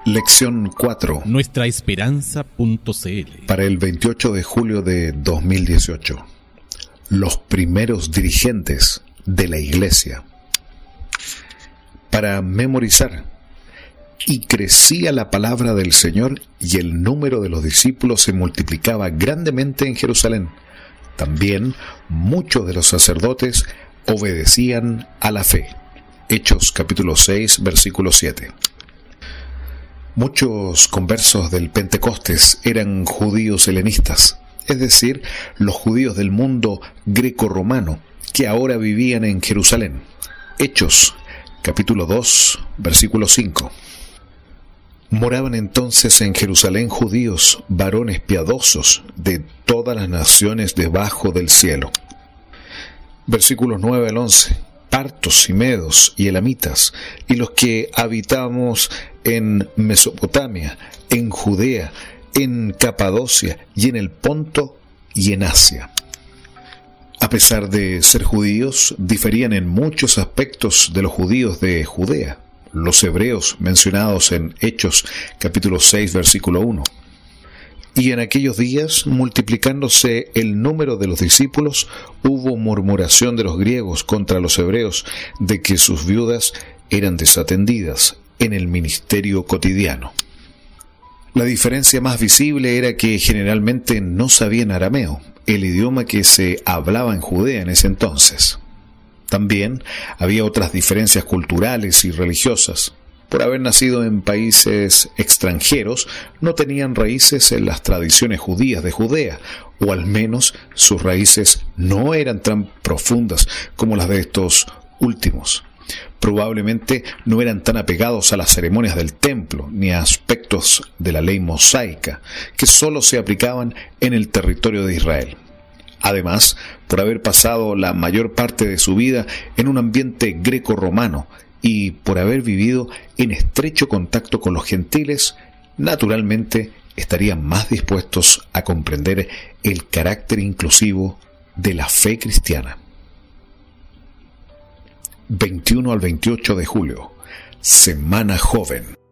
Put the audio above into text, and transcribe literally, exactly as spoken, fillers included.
Lección cuatro. Nuestra Esperanza punto c l. Para el veintiocho de julio de dos mil dieciocho. Los primeros dirigentes de la Iglesia. Para memorizar. Y crecía la palabra del Señor, y el número de los discípulos se multiplicaba grandemente en Jerusalén. También muchos de los sacerdotes obedecían a la fe. Hechos capítulo seis, versículo siete. Muchos conversos del Pentecostés eran judíos helenistas, es decir, los judíos del mundo greco-romano, que ahora vivían en Jerusalén. Hechos capítulo dos, versículo cinco. Moraban entonces en Jerusalén judíos, varones piadosos de todas las naciones debajo del cielo. Versículos nueve al once. Partos y medos y elamitas, y los que habitamos en Mesopotamia, en Judea, en Capadocia y en el Ponto y en Asia. A pesar de ser judíos, diferían en muchos aspectos de los judíos de Judea, los hebreos mencionados en Hechos capítulo seis, versículo uno. Y en aquellos días, multiplicándose el número de los discípulos, hubo murmuración de los griegos contra los hebreos de que sus viudas eran desatendidas en el ministerio cotidiano. La diferencia más visible era que generalmente no sabían arameo, el idioma que se hablaba en Judea en ese entonces. También había otras diferencias culturales y religiosas. Por haber nacido en países extranjeros, no tenían raíces en las tradiciones judías de Judea, o al menos sus raíces no eran tan profundas como las de estos últimos. Probablemente no eran tan apegados a las ceremonias del templo, ni a aspectos de la ley mosaica, que solo se aplicaban en el territorio de Israel. Además, por haber pasado la mayor parte de su vida en un ambiente greco-romano, y por haber vivido en estrecho contacto con los gentiles, naturalmente estarían más dispuestos a comprender el carácter inclusivo de la fe cristiana. veintiuno al veintiocho de julio, Semana Joven.